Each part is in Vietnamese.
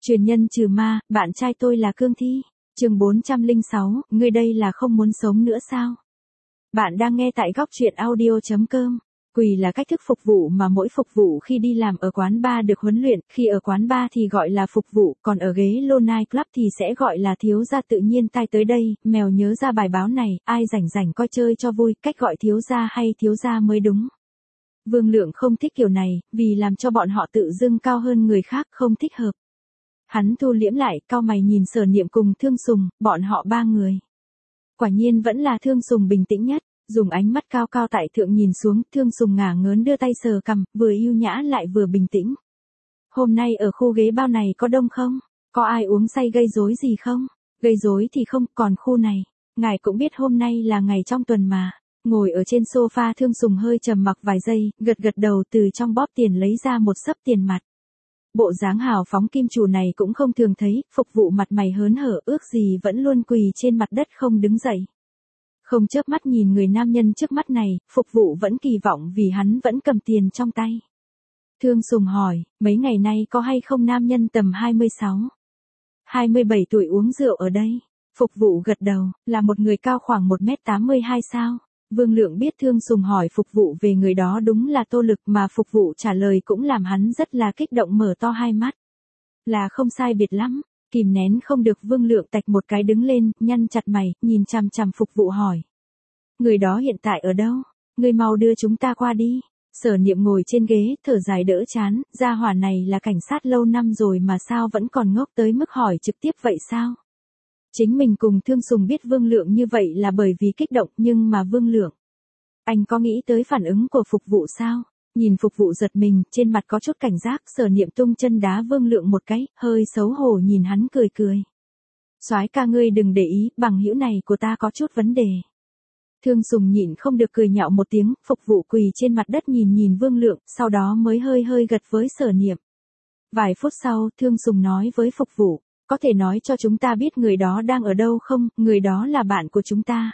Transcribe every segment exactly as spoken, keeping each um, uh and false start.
Truyền nhân trừ ma, bạn trai tôi là cương thi. Chương bốn trăm lẻ sáu, ngươi đây là không muốn sống nữa sao? Bạn đang nghe tại góc truyện audio chấm com. Quỳ là cách thức phục vụ mà mỗi phục vụ khi đi làm ở quán bar được huấn luyện, khi ở quán bar thì gọi là phục vụ, còn ở ghế lô night club thì sẽ gọi là thiếu gia. Tự nhiên tai tới đây, mèo nhớ ra bài báo này, ai rảnh rảnh coi chơi cho vui, cách gọi thiếu gia hay thiếu gia mới đúng. Vương Lượng không thích kiểu này, vì làm cho bọn họ tự dưng cao hơn người khác không thích hợp. Hắn thu liễm lại, cau mày nhìn Sở Niệm cùng Thương Sùng, bọn họ ba người. Quả nhiên vẫn là Thương Sùng bình tĩnh nhất, dùng ánh mắt cao cao tại thượng nhìn xuống, Thương Sùng ngả ngớn đưa tay sờ cằm, vừa yêu nhã lại vừa bình tĩnh. Hôm nay ở khu ghế bao này có đông không? Có ai uống say gây rối gì không? Gây rối thì không, còn khu này, ngài cũng biết hôm nay là ngày trong tuần mà. Ngồi ở trên sofa Thương Sùng hơi trầm mặc vài giây, gật gật đầu từ trong bóp tiền lấy ra một xấp tiền mặt. Bộ dáng hào phóng kim chủ này cũng không thường thấy, phục vụ mặt mày hớn hở ước gì vẫn luôn quỳ trên mặt đất không đứng dậy. Không chớp mắt nhìn người nam nhân trước mắt này, phục vụ vẫn kỳ vọng vì hắn vẫn cầm tiền trong tay. Thương Sùng hỏi, mấy ngày nay có hay không nam nhân tầm hai mươi sáu, hai mươi bảy tuổi uống rượu ở đây? Phục vụ gật đầu, là một người cao khoảng một mét tám mươi hai sao? Vương Lượng biết Thương Sùng hỏi phục vụ về người đó đúng là Tô Lực mà phục vụ trả lời cũng làm hắn rất là kích động mở to hai mắt. Là không sai biệt lắm, kìm nén không được Vương Lượng tạch một cái đứng lên, nhăn chặt mày, nhìn chằm chằm phục vụ hỏi. Người đó hiện tại ở đâu? Người mau đưa chúng ta qua đi. Sở Niệm ngồi trên ghế, thở dài đỡ chán, gia hỏa này là cảnh sát lâu năm rồi mà sao vẫn còn ngốc tới mức hỏi trực tiếp vậy sao? Chính mình cùng Thương Sùng biết Vương Lượng như vậy là bởi vì kích động, nhưng mà Vương Lượng, anh có nghĩ tới phản ứng của phục vụ sao? Nhìn phục vụ giật mình, trên mặt có chút cảnh giác, Sở Niệm tung chân đá Vương Lượng một cái, hơi xấu hổ nhìn hắn cười cười. Soái ca ngươi đừng để ý, bằng hữu này của ta có chút vấn đề. Thương Sùng nhịn không được cười nhạo một tiếng, phục vụ quỳ trên mặt đất nhìn nhìn Vương Lượng, sau đó mới hơi hơi gật với Sở Niệm. Vài phút sau, Thương Sùng nói với phục vụ. Có thể nói cho chúng ta biết người đó đang ở đâu không? Người đó là bạn của chúng ta.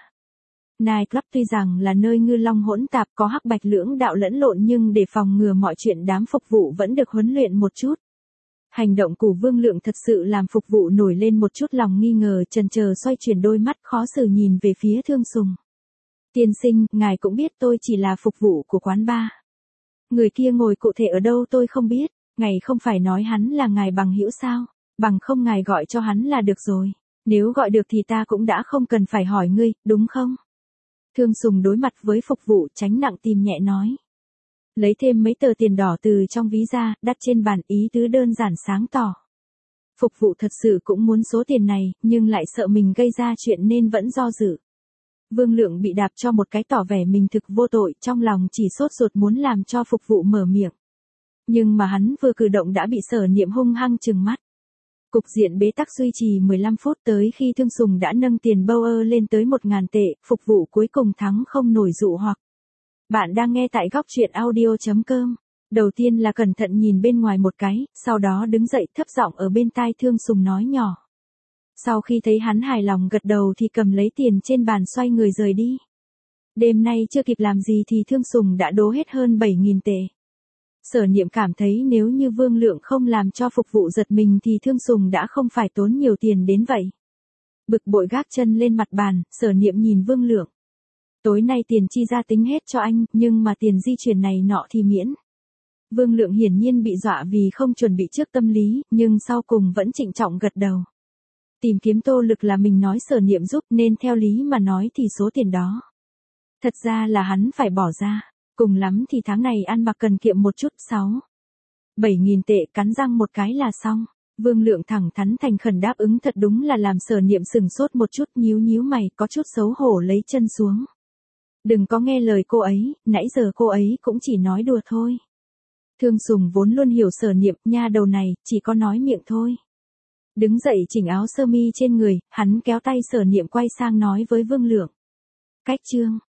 Night Club tuy rằng là nơi ngư long hỗn tạp có hắc bạch lưỡng đạo lẫn lộn nhưng để phòng ngừa mọi chuyện đám phục vụ vẫn được huấn luyện một chút. Hành động của Vương Lượng thật sự làm phục vụ nổi lên một chút lòng nghi ngờ, chần chờ xoay chuyển đôi mắt khó xử nhìn về phía Thương Sùng. Tiên sinh, ngài cũng biết tôi chỉ là phục vụ của quán bar. Người kia ngồi cụ thể ở đâu tôi không biết, ngài không phải nói hắn là ngài bằng hữu sao? Bằng không ngài gọi cho hắn là được rồi. Nếu gọi được thì ta cũng đã không cần phải hỏi ngươi, đúng không? Thương Sùng đối mặt với phục vụ tránh nặng tìm nhẹ nói. Lấy thêm mấy tờ tiền đỏ từ trong ví ra, đặt trên bàn, ý tứ đơn giản sáng tỏ. Phục vụ thật sự cũng muốn số tiền này, nhưng lại sợ mình gây ra chuyện nên vẫn do dự. Vương Lượng bị đạp cho một cái tỏ vẻ mình thực vô tội, trong lòng chỉ sốt ruột muốn làm cho phục vụ mở miệng. Nhưng mà hắn vừa cử động đã bị Sở Niệm hung hăng trừng mắt. Cục diện bế tắc duy trì mười lăm phút tới khi Thương Sùng đã nâng tiền bâu ơ lên tới một ngàn tệ, phục vụ cuối cùng thắng không nổi dụ hoặc. Bạn đang nghe tại góc truyện audio chấm com. Đầu tiên là cẩn thận nhìn bên ngoài một cái, sau đó đứng dậy thấp giọng ở bên tai Thương Sùng nói nhỏ. Sau khi thấy hắn hài lòng gật đầu thì cầm lấy tiền trên bàn xoay người rời đi. Đêm nay chưa kịp làm gì thì Thương Sùng đã đố hết hơn bảy nghìn tệ. Sở Niệm cảm thấy nếu như Vương Lượng không làm cho phục vụ giật mình thì Thương Sùng đã không phải tốn nhiều tiền đến vậy. Bực bội gác chân lên mặt bàn, Sở Niệm nhìn Vương Lượng. Tối nay tiền chi ra tính hết cho anh, nhưng mà tiền di chuyển này nọ thì miễn. Vương Lượng hiển nhiên bị dọa vì không chuẩn bị trước tâm lý, nhưng sau cùng vẫn trịnh trọng gật đầu. Tìm kiếm Tô Lực là mình nói Sở Niệm giúp nên theo lý mà nói thì số tiền đó. Thật ra là hắn phải bỏ ra. Cùng lắm thì tháng này ăn mặc cần kiệm một chút, sáu, bảy nghìn tệ cắn răng một cái là xong. Vương Lượng thẳng thắn thành khẩn đáp ứng thật đúng là làm Sở Niệm sừng sốt một chút nhíu nhíu mày có chút xấu hổ lấy chân xuống. Đừng có nghe lời cô ấy, nãy giờ cô ấy cũng chỉ nói đùa thôi. Thương Sùng vốn luôn hiểu Sở Niệm, nha đầu này, chỉ có nói miệng thôi. Đứng dậy chỉnh áo sơ mi trên người, hắn kéo tay Sở Niệm quay sang nói với Vương Lượng. Cách chương.